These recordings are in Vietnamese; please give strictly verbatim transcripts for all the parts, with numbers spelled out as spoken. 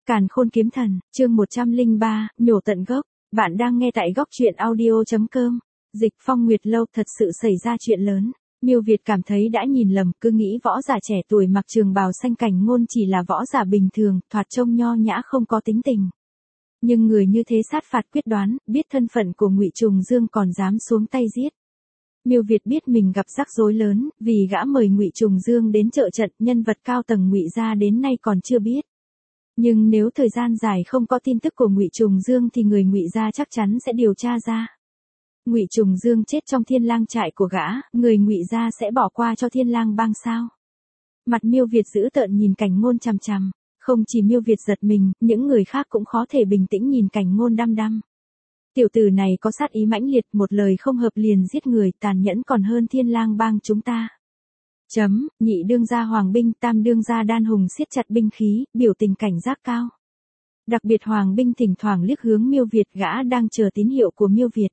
Càn Khôn Kiếm Thần, chương một trăm lẻ ba, nhổ tận gốc. Bạn đang nghe tại góc truyện audio chấm com. Dịch Phong Nguyệt Lâu, thật sự xảy ra chuyện lớn. Miêu Việt cảm thấy đã nhìn lầm, cứ nghĩ võ giả trẻ tuổi mặc trường bào xanh Cảnh Ngôn chỉ là võ giả bình thường, thoạt trông nho nhã không có tính tình. Nhưng người như thế sát phạt quyết đoán, biết thân phận của Ngụy Trùng Dương còn dám xuống tay giết. Miêu Việt biết mình gặp rắc rối lớn, vì gã mời Ngụy Trùng Dương đến trợ trận, nhân vật cao tầng Ngụy gia đến nay còn chưa biết. Nhưng nếu thời gian dài không có tin tức của Ngụy Trùng Dương thì người Ngụy gia chắc chắn sẽ điều tra ra. Ngụy Trùng Dương chết trong Thiên Lang trại của gã, người Ngụy gia sẽ bỏ qua cho Thiên Lang bang sao? Mặt Miêu Việt dữ tợn nhìn Cảnh Ngôn chằm chằm, không chỉ Miêu Việt giật mình, những người khác cũng khó thể bình tĩnh nhìn Cảnh Ngôn đăm đăm. Tiểu tử này có sát ý mãnh liệt, một lời không hợp liền giết người, tàn nhẫn còn hơn Thiên Lang bang chúng ta. Chấm, nhị đương gia Hoàng Binh, tam đương gia Đan Hùng siết chặt binh khí, biểu tình cảnh giác cao. Đặc biệt Hoàng Binh thỉnh thoảng liếc hướng Miêu Việt, gã đang chờ tín hiệu của Miêu Việt.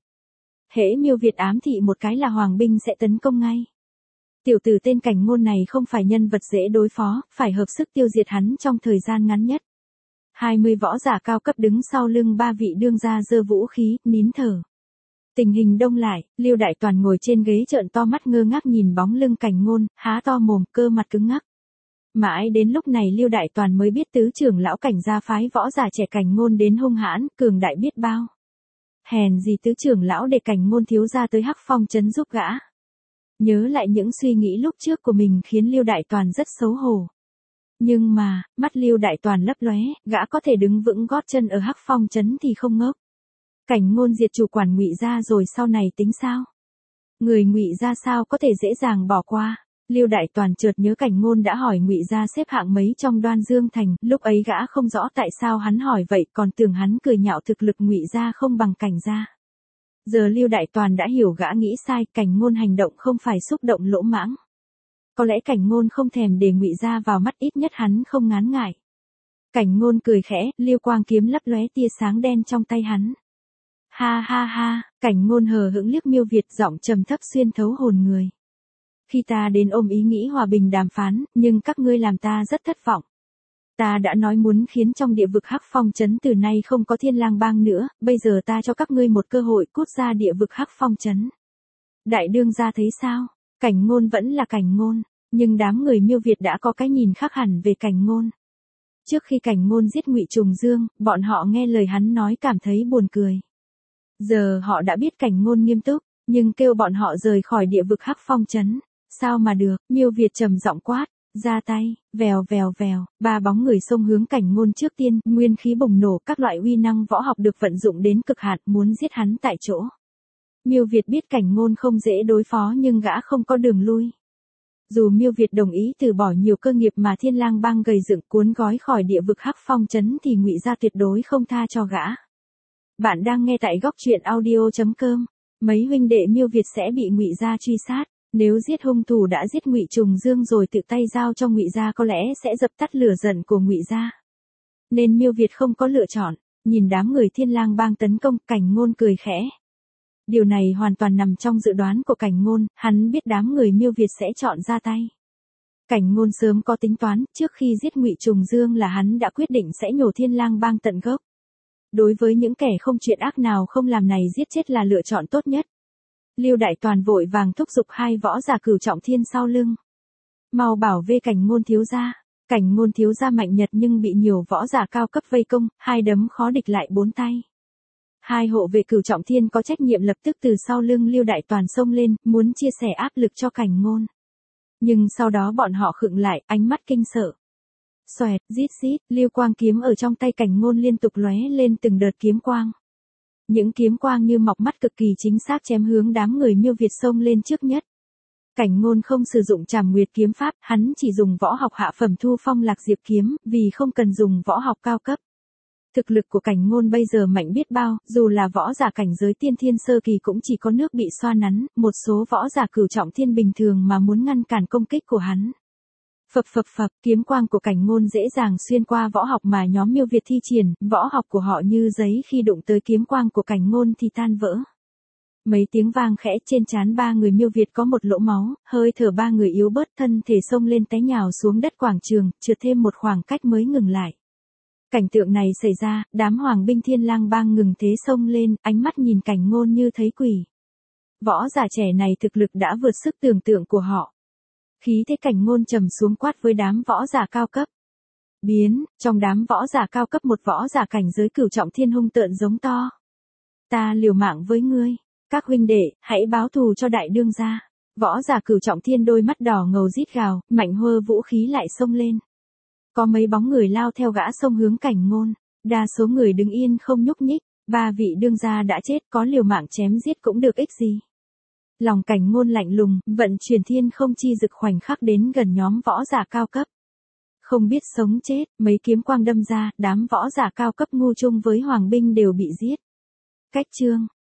Hễ Miêu Việt ám thị một cái là Hoàng Binh sẽ tấn công ngay. Tiểu tử tên Cảnh Ngôn này không phải nhân vật dễ đối phó, phải hợp sức tiêu diệt hắn trong thời gian ngắn nhất. hai mươi võ giả cao cấp đứng sau lưng ba vị đương gia giơ vũ khí, nín thở. Tình hình đông lại, Liêu Đại Toàn ngồi trên ghế trợn to mắt ngơ ngác nhìn bóng lưng Cảnh Ngôn, há to mồm, cơ mặt cứng ngắc. Mãi đến lúc này Liêu Đại Toàn mới biết tứ trưởng lão Cảnh gia phái võ giả trẻ Cảnh Ngôn đến hung hãn, cường đại biết bao. Hèn gì tứ trưởng lão để Cảnh Ngôn thiếu gia tới Hắc Phong trấn giúp gã. Nhớ lại những suy nghĩ lúc trước của mình khiến Liêu Đại Toàn rất xấu hổ. Nhưng mà, mắt Liêu Đại Toàn lấp lóe, gã có thể đứng vững gót chân ở Hắc Phong trấn thì không ngốc. Cảnh Ngôn diệt chủ quản Ngụy gia rồi sau này tính sao? Người Ngụy gia sao có thể dễ dàng bỏ qua? Liêu Đại Toàn chợt nhớ Cảnh Ngôn đã hỏi Ngụy gia xếp hạng mấy trong Đoan Dương thành, lúc ấy gã không rõ tại sao hắn hỏi vậy, còn tưởng hắn cười nhạo thực lực Ngụy gia không bằng Cảnh gia. Giờ Liêu Đại Toàn đã hiểu gã nghĩ sai, Cảnh Ngôn hành động không phải xúc động lỗ mãng. Có lẽ Cảnh Ngôn không thèm để Ngụy gia vào mắt, ít nhất hắn không ngán ngại. Cảnh Ngôn cười khẽ, Liêu Quang kiếm lấp lóe tia sáng đen trong tay hắn. Ha ha ha, Cảnh Ngôn hờ hững liếc Miêu Việt, giọng trầm thấp xuyên thấu hồn người. Khi ta đến ôm ý nghĩ hòa bình đàm phán, nhưng các ngươi làm ta rất thất vọng. Ta đã nói muốn khiến trong địa vực Hắc Phong trấn từ nay không có Thiên Lang bang nữa, bây giờ ta cho các ngươi một cơ hội cút ra địa vực Hắc Phong trấn. Đại đương gia thấy sao? Cảnh Ngôn vẫn là Cảnh Ngôn, nhưng đám người Miêu Việt đã có cái nhìn khác hẳn về Cảnh Ngôn. Trước khi Cảnh Ngôn giết Ngụy Trùng Dương, bọn họ nghe lời hắn nói cảm thấy buồn cười. Giờ họ đã biết Cảnh Ngôn nghiêm túc, nhưng kêu bọn họ rời khỏi địa vực Hắc Phong trấn, sao mà được? Miêu Việt trầm giọng quát, ra tay, vèo vèo vèo, ba bóng người xông hướng Cảnh Ngôn trước tiên, nguyên khí bùng nổ, các loại uy năng võ học được vận dụng đến cực hạn, muốn giết hắn tại chỗ. Miêu Việt biết Cảnh Ngôn không dễ đối phó nhưng gã không có đường lui. Dù Miêu Việt đồng ý từ bỏ nhiều cơ nghiệp mà Thiên Lang bang gầy dựng cuốn gói khỏi địa vực Hắc Phong trấn thì Ngụy gia tuyệt đối không tha cho gã. Bạn đang nghe tại góc truyện audio chấm com. Mấy huynh đệ Miêu Việt sẽ bị Ngụy gia truy sát, nếu giết hung thủ đã giết Ngụy Trùng Dương rồi tự tay giao cho Ngụy gia có lẽ sẽ dập tắt lửa giận của Ngụy gia. Nên Miêu Việt không có lựa chọn, nhìn đám người Thiên Lang bang tấn công, Cảnh Ngôn cười khẽ. Điều này hoàn toàn nằm trong dự đoán của Cảnh Ngôn, hắn biết đám người Miêu Việt sẽ chọn ra tay. Cảnh Ngôn sớm có tính toán, trước khi giết Ngụy Trùng Dương là hắn đã quyết định sẽ nhổ Thiên Lang bang tận gốc. Đối với những kẻ không chuyện ác nào không làm này, giết chết là lựa chọn tốt nhất. Liêu Đại Toàn vội vàng thúc giục hai võ giả Cửu Trọng Thiên sau lưng. Mau bảo vệ Cảnh Ngôn thiếu gia. Cảnh Ngôn thiếu gia mạnh nhật nhưng bị nhiều võ giả cao cấp vây công, hai đấm khó địch lại bốn tay. Hai hộ vệ Cửu Trọng Thiên có trách nhiệm lập tức từ sau lưng Liêu Đại Toàn xông lên, muốn chia sẻ áp lực cho Cảnh Ngôn. Nhưng sau đó bọn họ khựng lại, ánh mắt kinh sợ. Xoẹt, rít rít, Liêu Quang kiếm ở trong tay Cảnh Ngôn liên tục lóe lên từng đợt kiếm quang. Những kiếm quang như mọc mắt cực kỳ chính xác chém hướng đám người Miêu Việt xông lên trước nhất. Cảnh Ngôn không sử dụng Trảm Nguyệt kiếm pháp, hắn chỉ dùng võ học hạ phẩm Thu Phong Lạc Diệp kiếm, vì không cần dùng võ học cao cấp. Thực lực của Cảnh Ngôn bây giờ mạnh biết bao, dù là võ giả cảnh giới tiên thiên sơ kỳ cũng chỉ có nước bị xoa nắn, một số võ giả Cửu Trọng Thiên bình thường mà muốn ngăn cản công kích của hắn. Phập phập phập, kiếm quang của Cảnh Ngôn dễ dàng xuyên qua võ học mà nhóm Miêu Việt thi triển, võ học của họ như giấy khi đụng tới kiếm quang của Cảnh Ngôn thì tan vỡ. Mấy tiếng vang khẽ, trên trán ba người Miêu Việt có một lỗ máu, hơi thở ba người yếu bớt, thân thể xông lên té nhào xuống đất quảng trường, trượt thêm một khoảng cách mới ngừng lại. Cảnh tượng này xảy ra, đám hoàng binh Thiên Lang Bang ngừng thế xông lên, ánh mắt nhìn Cảnh Ngôn như thấy quỷ. Võ giả trẻ này thực lực đã vượt sức tưởng tượng của họ. Khí thế Cảnh Ngôn trầm xuống quát với đám võ giả cao cấp. Biến, trong đám võ giả cao cấp một võ giả cảnh giới cửu trọng thiên hung tợn giống to. Ta liều mạng với ngươi, các huynh đệ, hãy báo thù cho đại đương gia. Võ giả cửu trọng thiên đôi mắt đỏ ngầu rít gào, mạnh hơ vũ khí lại xông lên. Có mấy bóng người lao theo gã xông hướng Cảnh Ngôn, đa số người đứng yên không nhúc nhích, ba vị đương gia đã chết, có liều mạng chém giết cũng được ích gì. Lòng Cảnh Ngôn lạnh lùng, vận chuyển thiên không chi dực khoảnh khắc đến gần nhóm võ giả cao cấp. Không biết sống chết, mấy kiếm quang đâm ra, đám võ giả cao cấp ngu chung với hoàng binh đều bị giết. Cách chương